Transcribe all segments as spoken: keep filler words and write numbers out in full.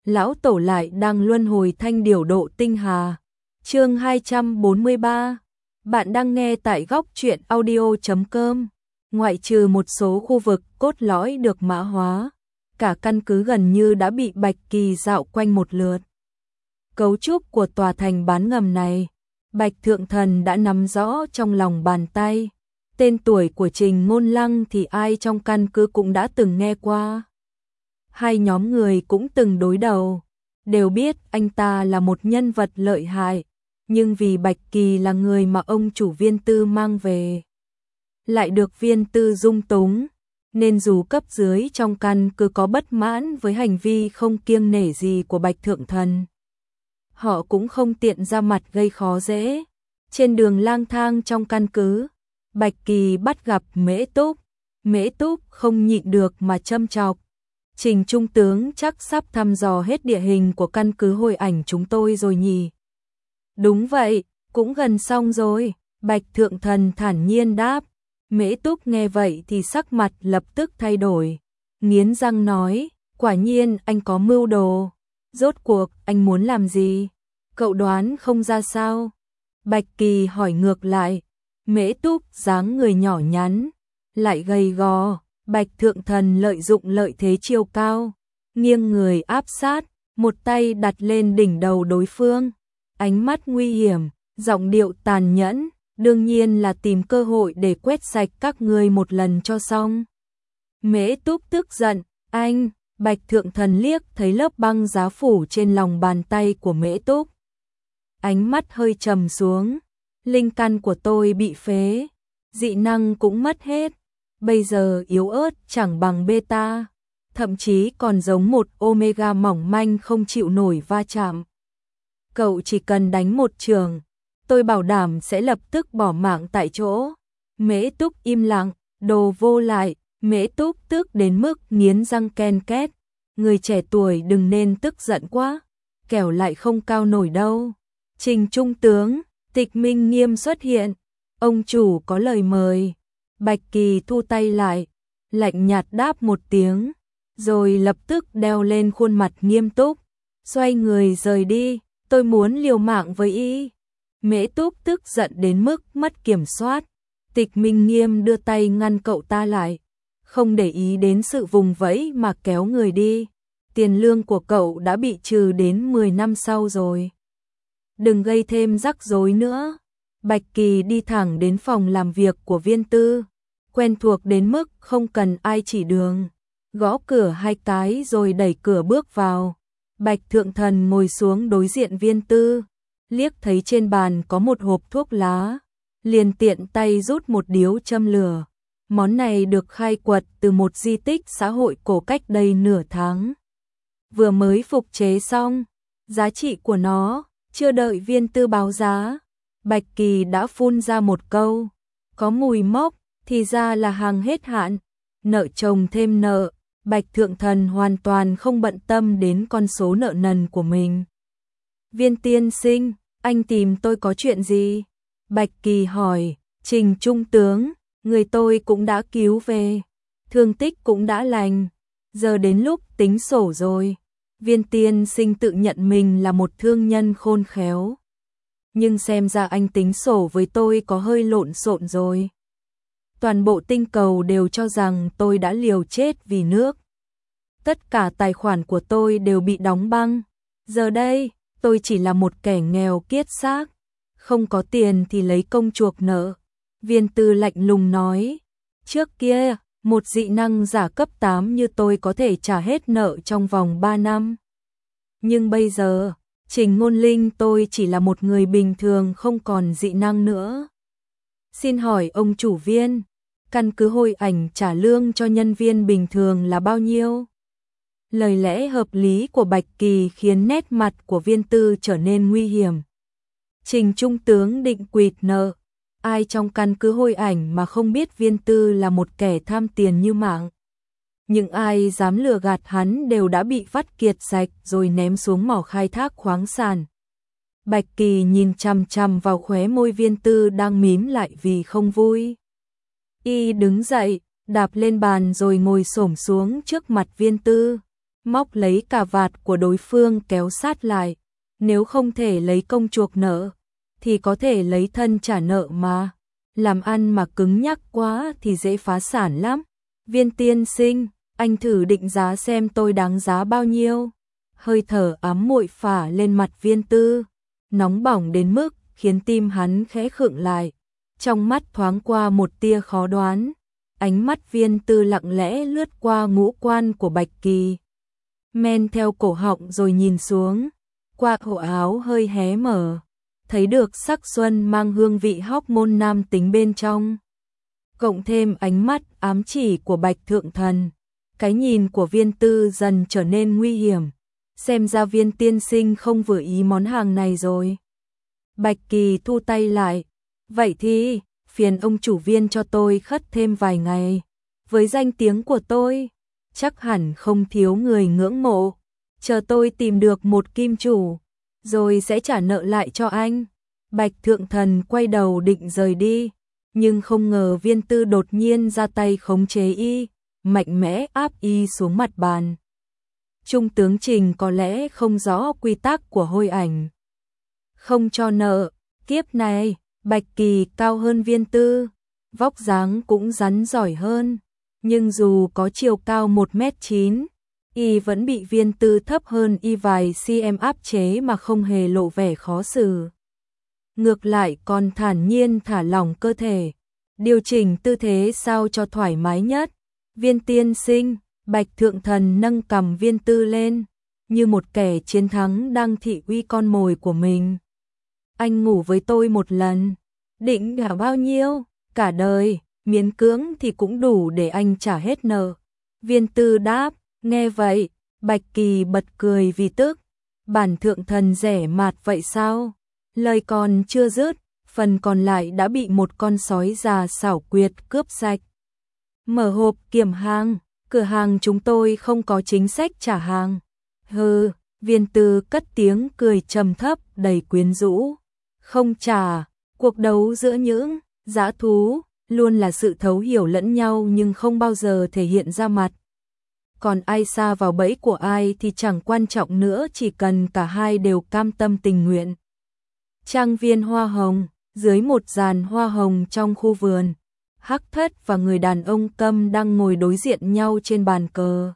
lão tổ lại đang luân hồi thanh điểu độ tinh hà. Chương hai trăm bốn mươi ba. Bạn đang nghe tại góc truyện audio chấm com. Ngoại trừ một số khu vực cốt lõi được mã hóa, cả căn cứ gần như đã bị Bạch Kỳ dạo quanh một lượt. Cấu trúc của tòa thành bán ngầm này, Bạch Thượng Thần đã nắm rõ trong lòng bàn tay. Tên tuổi của Trình Ngôn Lăng thì ai trong căn cứ cũng đã từng nghe qua. Hai nhóm người cũng từng đối đầu, đều biết anh ta là một nhân vật lợi hại, nhưng vì Bạch Kỳ là người mà ông chủ Viên Tư mang về, lại được Viên Tư dung túng, nên dù cấp dưới trong căn cứ có bất mãn với hành vi không kiêng nể gì của Bạch Thượng Thần, họ cũng không tiện ra mặt gây khó dễ. Trên đường lang thang trong căn cứ, Bạch Kỳ bắt gặp Mễ Túc. Mễ Túc không nhịn được mà châm chọc. Trình Trung tướng chắc sắp thăm dò hết địa hình của căn cứ Hồi Ảnh chúng tôi rồi nhỉ? Đúng vậy, cũng gần xong rồi, Bạch Thượng Thần thản nhiên đáp. Mễ Túc nghe vậy thì sắc mặt lập tức thay đổi, nghiến răng nói, quả nhiên anh có mưu đồ. Rốt cuộc anh muốn làm gì? Cậu đoán không ra sao? Bạch Kỳ hỏi ngược lại. Mễ Túc dáng người nhỏ nhắn, lại gầy gò. Bạch Thượng Thần lợi dụng lợi thế chiều cao, nghiêng người áp sát, một tay đặt lên đỉnh đầu đối phương. Ánh mắt nguy hiểm, giọng điệu tàn nhẫn, đương nhiên là tìm cơ hội để quét sạch các ngươi một lần cho xong. Mễ Túc tức giận, anh. Bạch Thượng Thần liếc thấy lớp băng giá phủ trên lòng bàn tay của Mễ Túc. Ánh mắt hơi trầm xuống, linh căn của tôi bị phế, dị năng cũng mất hết. Bây giờ yếu ớt chẳng bằng beta, thậm chí còn giống một omega mỏng manh không chịu nổi va chạm. Cậu chỉ cần đánh một trường, tôi bảo đảm sẽ lập tức bỏ mạng tại chỗ. Mễ Túc im lặng, đồ vô lại. Mễ Túc tức đến mức nghiến răng ken két. Người trẻ tuổi đừng nên tức giận quá, kẻo lại không cao nổi đâu. Trình Trung tướng, Tịch Minh Nghiêm xuất hiện. Ông chủ có lời mời. Bạch Kỳ thu tay lại, lạnh nhạt đáp một tiếng, rồi lập tức đeo lên khuôn mặt nghiêm túc, xoay người rời đi. Tôi muốn liều mạng với y. Mễ Túc tức giận đến mức mất kiểm soát. Tịch Minh Nghiêm đưa tay ngăn cậu ta lại, không để ý đến sự vùng vẫy mà kéo người đi. Tiền lương của cậu đã bị trừ đến mười năm sau rồi. Đừng gây thêm rắc rối nữa. Bạch Kỳ đi thẳng đến phòng làm việc của Viên Tư, quen thuộc đến mức không cần ai chỉ đường, gõ cửa hai cái rồi đẩy cửa bước vào. Bạch Thượng Thần ngồi xuống đối diện Viên Tư, liếc thấy trên bàn có một hộp thuốc lá, liền tiện tay rút một điếu châm lửa. Món này được khai quật từ một di tích xã hội cổ cách đây nửa tháng, vừa mới phục chế xong. Giá trị của nó, chưa đợi Viên Tư báo giá, Bạch Kỳ đã phun ra một câu, có mùi mốc, thì ra là hàng hết hạn, nợ chồng thêm nợ. Bạch Thượng Thần hoàn toàn không bận tâm đến con số nợ nần của mình. Viên tiên sinh, anh tìm tôi có chuyện gì? Bạch Kỳ hỏi. Trình Trung tướng, người tôi cũng đã cứu về, thương tích cũng đã lành, giờ đến lúc tính sổ rồi. Viên tiên sinh tự nhận mình là một thương nhân khôn khéo, nhưng xem ra anh tính sổ với tôi có hơi lộn xộn rồi. Toàn bộ tinh cầu đều cho rằng tôi đã liều chết vì nước. Tất cả tài khoản của tôi đều bị đóng băng. Giờ đây, tôi chỉ là một kẻ nghèo kiết xác, không có tiền thì lấy công chuộc nợ. Viên Tư lạnh lùng nói, trước kia, một dị năng giả cấp tám như tôi có thể trả hết nợ trong vòng ba năm. Nhưng bây giờ, Trình Ngôn Linh tôi chỉ là một người bình thường không còn dị năng nữa. Xin hỏi ông chủ Viên, căn cứ Hồi Ảnh trả lương cho nhân viên bình thường là bao nhiêu? Lời lẽ hợp lý của Bạch Kỳ khiến nét mặt của Viên Tư trở nên nguy hiểm. Trình Trung tướng định quỵt nợ. Ai trong căn cứ Hồi Ảnh mà không biết Viên Tư là một kẻ tham tiền như mạng. Những ai dám lừa gạt hắn đều đã bị vắt kiệt sạch rồi ném xuống mỏ khai thác khoáng sản. Bạch Kỳ nhìn chằm chằm vào khóe môi Viên Tư đang mím lại vì không vui. Y đứng dậy, đạp lên bàn rồi ngồi xổm xuống trước mặt Viên Tư. móc lấy cà vạt của đối phương kéo sát lại. Nếu không thể lấy công chuộc nợ, thì có thể lấy thân trả nợ mà. Làm ăn mà cứng nhắc quá thì dễ phá sản lắm. Viên tiên sinh, anh thử định giá xem tôi đáng giá bao nhiêu. Hơi thở ám muội phả lên mặt Viên Tư, nóng bỏng đến mức khiến tim hắn khẽ khựng lại. Trong mắt thoáng qua một tia khó đoán. Ánh mắt Viên Tư lặng lẽ lướt qua ngũ quan của Bạch Kỳ, men theo cổ họng rồi nhìn xuống, qua cổ áo hơi hé mở, thấy được sắc xuân mang hương vị hormone nam tính bên trong. Cộng thêm ánh mắt ám chỉ của Bạch Thượng Thần, cái nhìn của Viên Tư dần trở nên nguy hiểm. Xem ra Viên tiên sinh không vừa ý món hàng này rồi. Bạch Kỳ thu tay lại. Vậy thì, phiền ông chủ Viên cho tôi khất thêm vài ngày. Với danh tiếng của tôi, chắc hẳn không thiếu người ngưỡng mộ. Chờ tôi tìm được một kim chủ, rồi sẽ trả nợ lại cho anh. Bạch Thượng Thần quay đầu định rời đi, nhưng không ngờ Viên Tư đột nhiên ra tay khống chế y, mạnh mẽ áp y xuống mặt bàn. Trung tướng Trình có lẽ không rõ quy tắc của Hôi Ảnh. Không cho nợ, kiếp này, Bạch Kỳ cao hơn Viên Tư, vóc dáng cũng rắn giỏi hơn, nhưng dù có chiều cao một mét chín, y vẫn bị Viên Tư thấp hơn y vài cm áp chế mà không hề lộ vẻ khó xử. Ngược lại còn thản nhiên thả lỏng cơ thể, điều chỉnh tư thế sao cho thoải mái nhất. Viên tiên sinh, Bạch Thượng Thần nâng cầm Viên Tư lên, như một kẻ chiến thắng đang thị uy con mồi của mình. Anh ngủ với tôi một lần, định trả bao nhiêu? Cả đời, miễn cưỡng thì cũng đủ để anh trả hết nợ. Viên Tư đáp, nghe vậy, Bạch Kỳ bật cười vì tức. Bản Thượng Thần rẻ mạt vậy sao? Lời còn chưa dứt, phần còn lại đã bị một con sói già xảo quyệt cướp sạch. Mở hộp kiểm hàng, cửa hàng chúng tôi không có chính sách trả hàng. Hừ, Viên Tư cất tiếng cười trầm thấp đầy quyến rũ. Không trả, cuộc đấu giữa những dã thú luôn là sự thấu hiểu lẫn nhau nhưng không bao giờ thể hiện ra mặt. Còn ai sa vào bẫy của ai thì chẳng quan trọng nữa, chỉ cần cả hai đều cam tâm tình nguyện. Trang viên hoa hồng, dưới một giàn hoa hồng trong khu vườn, Hắc Thất và người đàn ông Câm đang ngồi đối diện nhau trên bàn cờ.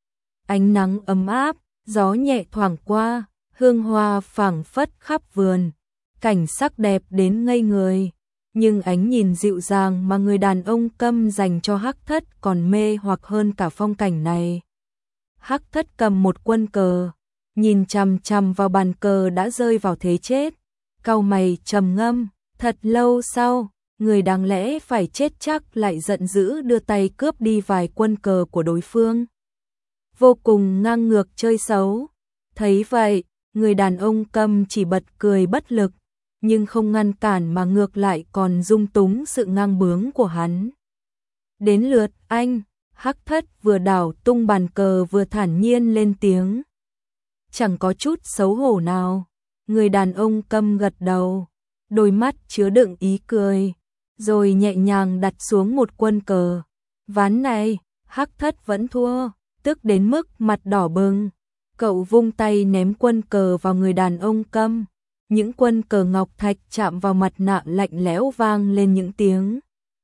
Ánh nắng ấm áp, gió nhẹ thoảng qua, hương hoa phảng phất khắp vườn, cảnh sắc đẹp đến ngây người. Nhưng ánh nhìn dịu dàng mà người đàn ông Câm dành cho Hắc Thất còn mê hoặc hơn cả phong cảnh này. Hắc Thất cầm một quân cờ, nhìn chằm chằm vào bàn cờ đã rơi vào thế chết, cau mày trầm ngâm. Thật lâu sau, người đáng lẽ phải chết chắc lại giận dữ đưa tay cướp đi vài quân cờ của đối phương. Vô cùng ngang ngược chơi xấu. Thấy vậy, người đàn ông Câm chỉ bật cười bất lực, nhưng không ngăn cản mà ngược lại còn dung túng sự ngang bướng của hắn. Đến lượt anh, Hắc Thất vừa đảo tung bàn cờ vừa thản nhiên lên tiếng. Chẳng có chút xấu hổ nào. Người đàn ông Câm gật đầu, đôi mắt chứa đựng ý cười, rồi nhẹ nhàng đặt xuống một quân cờ. Ván này, Hắc Thất vẫn thua, tức đến mức mặt đỏ bừng. Cậu vung tay ném quân cờ vào người đàn ông Câm. Những quân cờ ngọc thạch chạm vào mặt nạ lạnh lẽo vang lên những tiếng.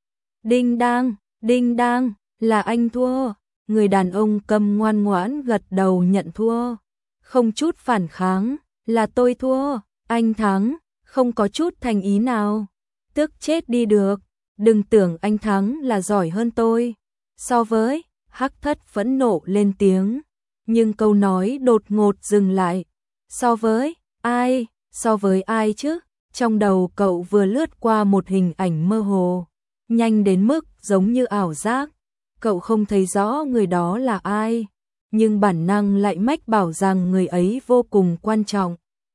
Đinh đang, đinh đang, là anh thua. Người đàn ông Câm ngoan ngoãn gật đầu nhận thua. Không chút phản kháng, là tôi thua, anh thắng, không có chút thành ý nào. Tức chết đi được, đừng tưởng anh thắng là giỏi hơn tôi. So với, Hắc Thất phẫn nộ lên tiếng, nhưng câu nói đột ngột dừng lại. So với, ai? So với ai chứ? Trong đầu cậu vừa lướt qua một hình ảnh mơ hồ, nhanh đến mức giống như ảo giác. Cậu không thấy rõ người đó là ai, nhưng bản năng lại mách bảo rằng người ấy vô cùng quan trọng.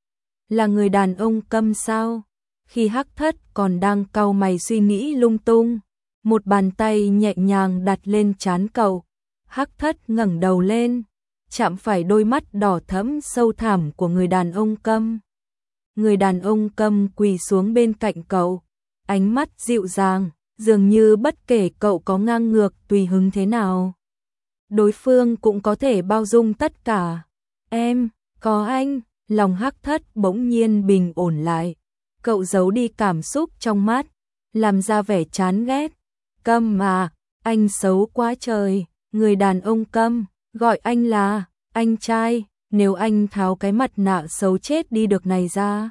Là người đàn ông Câm sao? Khi Hắc Thất còn đang cau mày suy nghĩ lung tung, một bàn tay nhẹ nhàng đặt lên trán cậu. Hắc Thất ngẩng đầu lên, chạm phải đôi mắt đỏ thẫm sâu thẳm của người đàn ông Câm. Người đàn ông Câm quỳ xuống bên cạnh cậu, ánh mắt dịu dàng, dường như bất kể cậu có ngang ngược tùy hứng thế nào, đối phương cũng có thể bao dung tất cả. Em, có anh, lòng Hắc Thất bỗng nhiên bình ổn lại. Cậu giấu đi cảm xúc trong mắt, làm ra vẻ chán ghét. Câm mà, anh xấu quá trời, người đàn ông câm, gọi anh là anh trai, nếu anh tháo cái mặt nạ xấu chết đi được này ra,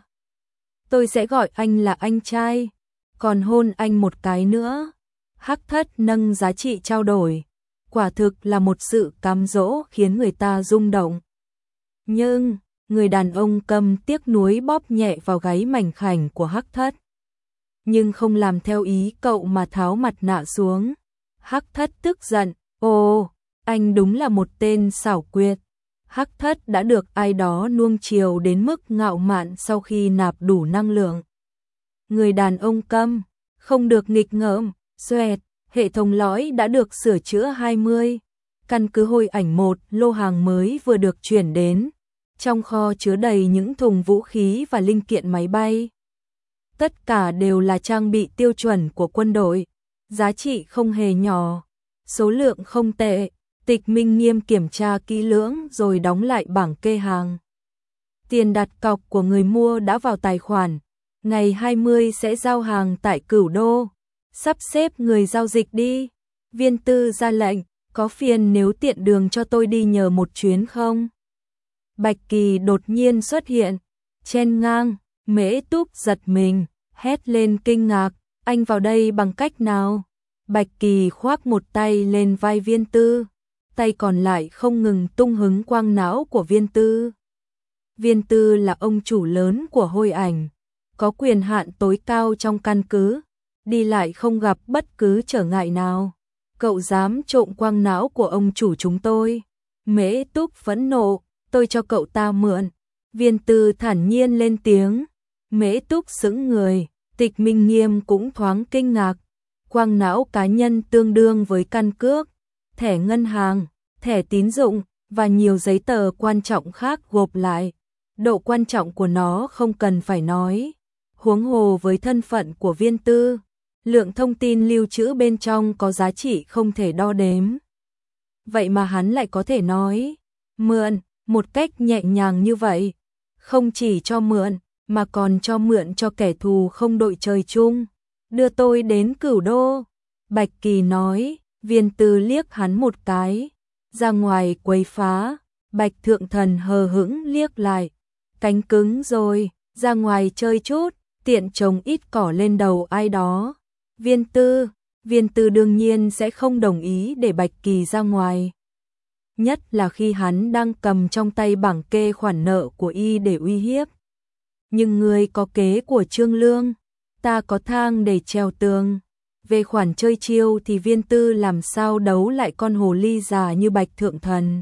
tôi sẽ gọi anh là anh trai, còn hôn anh một cái nữa. Hắc Thất nâng giá trị trao đổi, quả thực là một sự cám dỗ khiến người ta rung động. Nhưng, người đàn ông câm tiếc nuối bóp nhẹ vào gáy mảnh khảnh của Hắc Thất. Nhưng không làm theo ý cậu mà tháo mặt nạ xuống. Hắc Thất tức giận, ồ, anh đúng là một tên xảo quyệt. Hắc Thất đã được ai đó nuông chiều đến mức ngạo mạn sau khi nạp đủ năng lượng. Người đàn ông câm, không được nghịch ngợm, xoẹt, hệ thống lõi đã được sửa chữa hai mươi. Căn cứ hồi ảnh một, lô hàng mới vừa được chuyển đến. Trong kho chứa đầy những thùng vũ khí và linh kiện máy bay. Tất cả đều là trang bị tiêu chuẩn của quân đội, giá trị không hề nhỏ, số lượng không tệ. Tịch Minh Nghiêm kiểm tra kỹ lưỡng rồi đóng lại bảng kê hàng. Tiền đặt cọc của người mua đã vào tài khoản, ngày hai mươi sẽ giao hàng tại Cửu Đô. Sắp xếp người giao dịch đi. Viên Tư ra lệnh, có phiền nếu tiện đường cho tôi đi nhờ một chuyến không? Bạch Kỳ đột nhiên xuất hiện, chen ngang, Mễ Túc giật mình, hét lên kinh ngạc, anh vào đây bằng cách nào? Bạch Kỳ khoác một tay lên vai Viên Tư, tay còn lại không ngừng tung hứng quang não của Viên Tư. Viên Tư là ông chủ lớn của Hồi Ảnh, có quyền hạn tối cao trong căn cứ, đi lại không gặp bất cứ trở ngại nào. Cậu dám trộm quang não của ông chủ chúng tôi? Mễ Túc phẫn nộ, tôi cho cậu ta mượn. Viên Tư thản nhiên lên tiếng. Mễ Túc sững người, Tịch Minh Nghiêm cũng thoáng kinh ngạc. Quang não cá nhân tương đương với căn cước, thẻ ngân hàng, thẻ tín dụng và nhiều giấy tờ quan trọng khác gộp lại. Độ quan trọng của nó không cần phải nói. Huống hồ với thân phận của Viên Tư, lượng thông tin lưu trữ bên trong có giá trị không thể đo đếm. Vậy mà hắn lại có thể nói mượn một cách nhẹ nhàng như vậy. Không chỉ cho mượn, mà còn cho mượn cho kẻ thù không đội trời chung. Đưa tôi đến Cửu Đô. Bạch Kỳ nói. Viên Tư liếc hắn một cái. Ra ngoài quấy phá. Bạch Thượng Thần hờ hững liếc lại. Cánh cứng rồi, ra ngoài chơi chút, tiện trồng ít cỏ lên đầu ai đó. Viên Tư, Viên Tư đương nhiên sẽ không đồng ý để Bạch Kỳ ra ngoài. Nhất là khi hắn đang cầm trong tay bảng kê khoản nợ của y để uy hiếp. Nhưng người có kế của Trương Lương, ta có thang để treo tường. Về khoản chơi chiêu thì Viên Tư làm sao đấu lại con hồ ly già như Bạch Thượng Thần.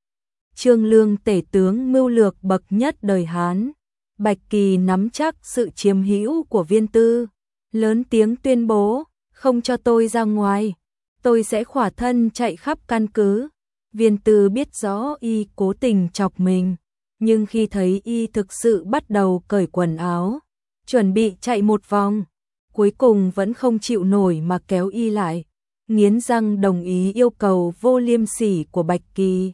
Trương Lương tể tướng mưu lược bậc nhất đời Hán. Bạch Kỳ nắm chắc sự chiếm hữu của Viên Tư, lớn tiếng tuyên bố, không cho tôi ra ngoài, tôi sẽ khỏa thân chạy khắp căn cứ. Viên Tư biết rõ y cố tình chọc mình, nhưng khi thấy y thực sự bắt đầu cởi quần áo, chuẩn bị chạy một vòng, cuối cùng vẫn không chịu nổi mà kéo y lại, nghiến răng đồng ý yêu cầu vô liêm sỉ của Bạch Kỳ.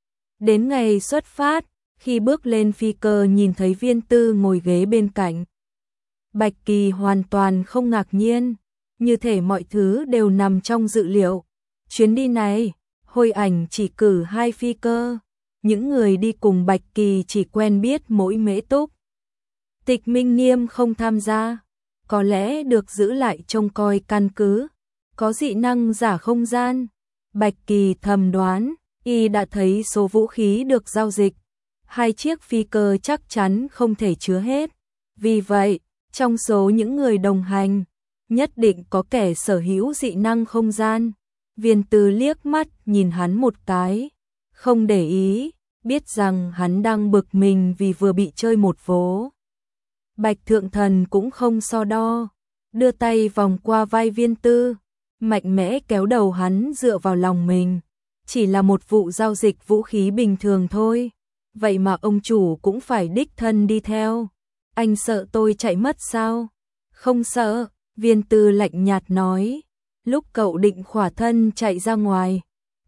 Đến ngày xuất phát, khi bước lên phi cơ nhìn thấy Viên Tư ngồi ghế bên cạnh, Bạch Kỳ hoàn toàn không ngạc nhiên, như thể mọi thứ đều nằm trong dự liệu. Chuyến đi này, Hồi Ảnh chỉ cử hai phi cơ, những người đi cùng Bạch Kỳ chỉ quen biết mỗi Mễ Túc. Tịch Minh Nghiêm không tham gia, có lẽ được giữ lại trông coi căn cứ, có dị năng giả không gian. Bạch Kỳ thầm đoán, y đã thấy số vũ khí được giao dịch, hai chiếc phi cơ chắc chắn không thể chứa hết. Vì vậy, trong số những người đồng hành, nhất định có kẻ sở hữu dị năng không gian. Viên Tư liếc mắt nhìn hắn một cái, không để ý, biết rằng hắn đang bực mình vì vừa bị chơi một vố. Bạch Thượng Thần cũng không so đo, đưa tay vòng qua vai Viên Tư, mạnh mẽ kéo đầu hắn dựa vào lòng mình. Chỉ là một vụ giao dịch vũ khí bình thường thôi, vậy mà ông chủ cũng phải đích thân đi theo. Anh sợ tôi chạy mất sao? Không sợ, Viên Tư lạnh nhạt nói. Lúc cậu định khỏa thân chạy ra ngoài,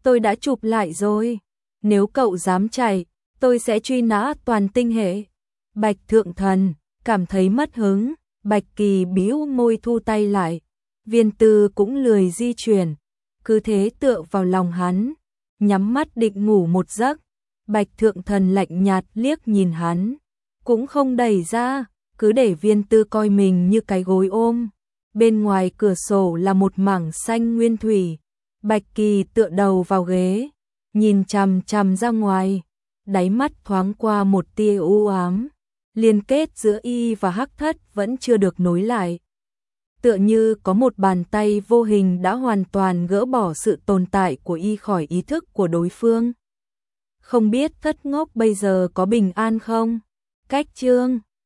tôi đã chụp lại rồi. Nếu cậu dám chạy, tôi sẽ truy nã toàn tinh hệ. Bạch Thượng Thần cảm thấy mất hứng, Bạch Kỳ bĩu môi thu tay lại. Viên Tư cũng lười di chuyển, cứ thế tựa vào lòng hắn, nhắm mắt định ngủ một giấc. Bạch Thượng Thần lạnh nhạt liếc nhìn hắn, cũng không đẩy ra, cứ để Viên Tư coi mình như cái gối ôm. Bên ngoài cửa sổ là một mảng xanh nguyên thủy. Bạch Kỳ tựa đầu vào ghế, nhìn chằm chằm ra ngoài, đáy mắt thoáng qua một tia u ám. Liên kết giữa y và Hắc Thất vẫn chưa được nối lại. Tựa như có một bàn tay vô hình đã hoàn toàn gỡ bỏ sự tồn tại của y khỏi ý thức của đối phương. Không biết Thất Ngốc bây giờ có bình an không? Cách chương